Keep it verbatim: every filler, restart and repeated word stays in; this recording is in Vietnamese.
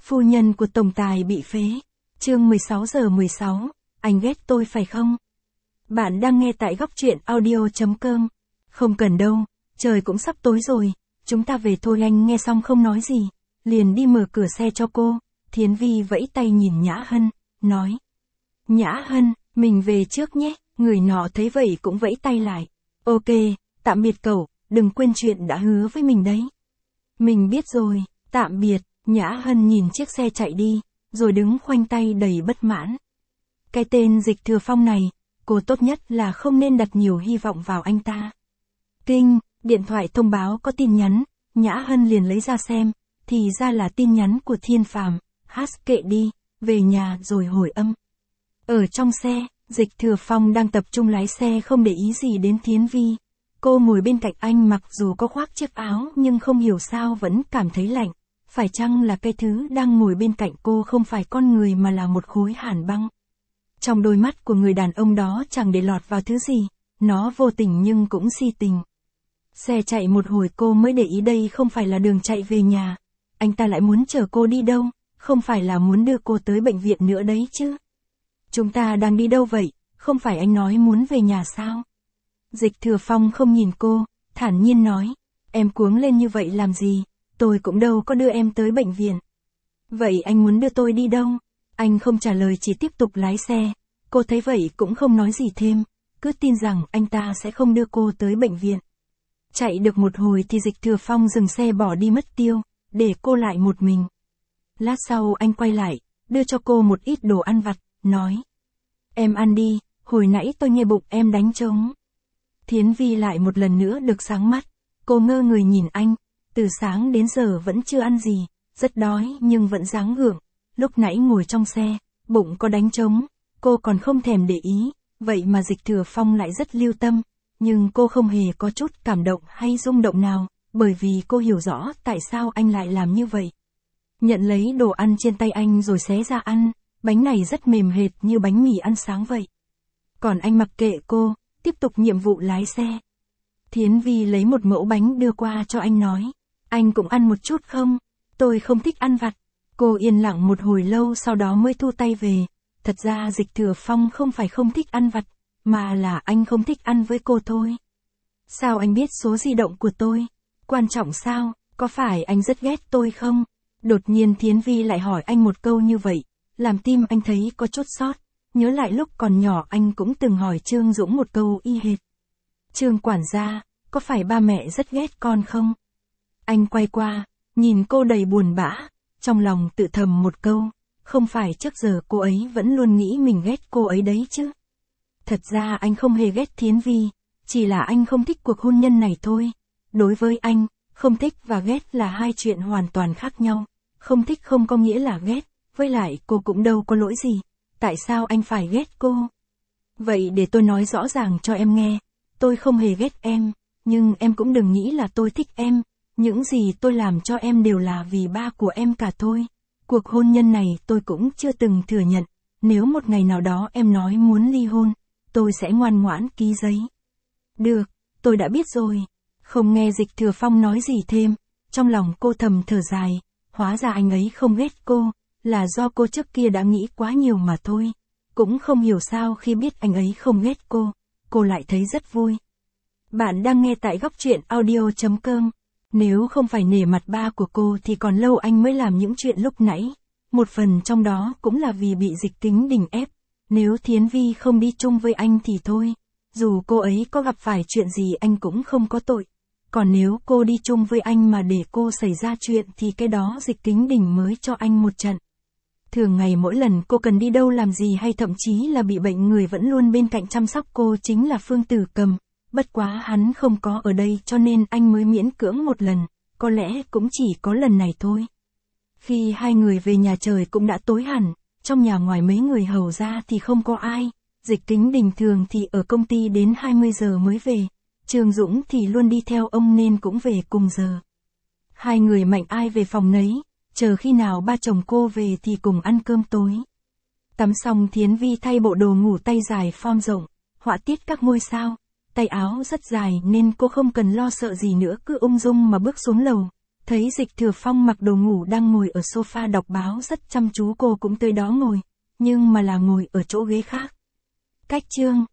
Phu nhân của tổng tài bị phế. Chương mười sáu giờ mười sáu, anh ghét tôi phải không? Bạn đang nghe tại góc truyện audio chấm com. Không cần đâu, trời cũng sắp tối rồi, chúng ta về thôi. Anh nghe xong không nói gì, liền đi mở cửa xe cho cô. Thiến Vi vẫy tay nhìn Nhã Hân, nói. Nhã Hân, mình về trước nhé. Người nọ thấy vậy cũng vẫy tay lại. Ok, tạm biệt cậu, đừng quên chuyện đã hứa với mình đấy. Mình biết rồi, tạm biệt. Nhã Hân nhìn chiếc xe chạy đi, rồi đứng khoanh tay đầy bất mãn. Cái tên Dịch Thừa Phong này, cô tốt nhất là không nên đặt nhiều hy vọng vào anh ta. Kinh, điện thoại thông báo có tin nhắn, Nhã Hân liền lấy ra xem, thì ra là tin nhắn của Thiên Phàm. Hát kệ đi, về nhà rồi hồi âm. Ở trong xe, Dịch Thừa Phong đang tập trung lái xe không để ý gì đến Thiến Vi. Cô ngồi bên cạnh anh mặc dù có khoác chiếc áo nhưng không hiểu sao vẫn cảm thấy lạnh. Phải chăng là cái thứ đang ngồi bên cạnh cô không phải con người mà là một khối hàn băng? Trong đôi mắt của người đàn ông đó chẳng để lọt vào thứ gì, nó vô tình nhưng cũng si tình. Xe chạy một hồi cô mới để ý đây không phải là đường chạy về nhà. Anh ta lại muốn chở cô đi đâu, không phải là muốn đưa cô tới bệnh viện nữa đấy chứ. Chúng ta đang đi đâu vậy, không phải anh nói muốn về nhà sao? Dịch Thừa Phong không nhìn cô, thản nhiên nói, em cuống lên như vậy làm gì, tôi cũng đâu có đưa em tới bệnh viện. Vậy anh muốn đưa tôi đi đâu? Anh không trả lời chỉ tiếp tục lái xe, cô thấy vậy cũng không nói gì thêm, cứ tin rằng anh ta sẽ không đưa cô tới bệnh viện. Chạy được một hồi thì Dịch Thừa Phong dừng xe bỏ đi mất tiêu, để cô lại một mình. Lát sau anh quay lại, đưa cho cô một ít đồ ăn vặt, nói. Em ăn đi, hồi nãy tôi nghe bụng em đánh trống. Thiến Vi lại một lần nữa được sáng mắt, cô ngơ người nhìn anh, từ sáng đến giờ vẫn chưa ăn gì, rất đói nhưng vẫn gắng gượng. Lúc nãy ngồi trong xe, bụng có đánh trống, cô còn không thèm để ý, vậy mà Dịch Thừa Phong lại rất lưu tâm, nhưng cô không hề có chút cảm động hay rung động nào, bởi vì cô hiểu rõ tại sao anh lại làm như vậy. Nhận lấy đồ ăn trên tay anh rồi xé ra ăn, bánh này rất mềm hệt như bánh mì ăn sáng vậy. Còn anh mặc kệ cô, tiếp tục nhiệm vụ lái xe. Thiến Vi lấy một mẫu bánh đưa qua cho anh nói, anh cũng ăn một chút không? Tôi không thích ăn vặt. Cô yên lặng một hồi lâu sau đó mới thu tay về. Thật ra Dịch Thừa Phong không phải không thích ăn vặt, mà là anh không thích ăn với cô thôi. Sao anh biết số di động của tôi? Quan trọng sao? Có phải anh rất ghét tôi không? Đột nhiên Thiến Vi lại hỏi anh một câu như vậy, làm tim anh thấy có chút xót. Nhớ lại lúc còn nhỏ anh cũng từng hỏi Trương Dũng một câu y hệt. Trương quản gia, có phải ba mẹ rất ghét con không? Anh quay qua, nhìn cô đầy buồn bã, trong lòng tự thầm một câu, không phải trước giờ cô ấy vẫn luôn nghĩ mình ghét cô ấy đấy chứ. Thật ra anh không hề ghét Thiến Vi, chỉ là anh không thích cuộc hôn nhân này thôi. Đối với anh, không thích và ghét là hai chuyện hoàn toàn khác nhau. Không thích không có nghĩa là ghét, với lại cô cũng đâu có lỗi gì. Tại sao anh phải ghét cô? Vậy để tôi nói rõ ràng cho em nghe, tôi không hề ghét em, nhưng em cũng đừng nghĩ là tôi thích em. Những gì tôi làm cho em đều là vì ba của em cả thôi. Cuộc hôn nhân này tôi cũng chưa từng thừa nhận. Nếu một ngày nào đó em nói muốn ly hôn, tôi sẽ ngoan ngoãn ký giấy. Được, tôi đã biết rồi. Không nghe Dịch Thừa Phong nói gì thêm, trong lòng cô thầm thở dài. Hóa ra anh ấy không ghét cô, là do cô trước kia đã nghĩ quá nhiều mà thôi. Cũng không hiểu sao khi biết anh ấy không ghét cô, cô lại thấy rất vui. Bạn đang nghe tại góc truyện audio chấm com. Nếu không phải nể mặt ba của cô thì còn lâu anh mới làm những chuyện lúc nãy. Một phần trong đó cũng là vì bị Dịch Kính Đình ép. Nếu Thiến Vi không đi chung với anh thì thôi. Dù cô ấy có gặp phải chuyện gì anh cũng không có tội. Còn nếu cô đi chung với anh mà để cô xảy ra chuyện thì cái đó Dịch Kính Đình mới cho anh một trận. Thường ngày mỗi lần cô cần đi đâu làm gì hay thậm chí là bị bệnh người vẫn luôn bên cạnh chăm sóc cô chính là Phương Tử Cầm. Bất quá hắn không có ở đây cho nên anh mới miễn cưỡng một lần, có lẽ cũng chỉ có lần này thôi. Khi hai người về nhà trời cũng đã tối hẳn, trong nhà ngoài mấy người hầu ra thì không có ai. Dịch Kính Đình thường thì ở công ty đến hai mươi giờ mới về, Trương Dũng thì luôn đi theo ông nên cũng về cùng giờ. Hai người mạnh ai về phòng nấy, chờ khi nào ba chồng cô về thì cùng ăn cơm tối. Tắm xong Thiến Vi thay bộ đồ ngủ tay dài form rộng, họa tiết các ngôi sao. Tay áo rất dài nên cô không cần lo sợ gì nữa cứ ung dung mà bước xuống lầu. Thấy Dịch Thừa Phong mặc đồ ngủ đang ngồi ở sofa đọc báo rất chăm chú, cô cũng tới đó ngồi, nhưng mà là ngồi ở chỗ ghế khác. Cách chương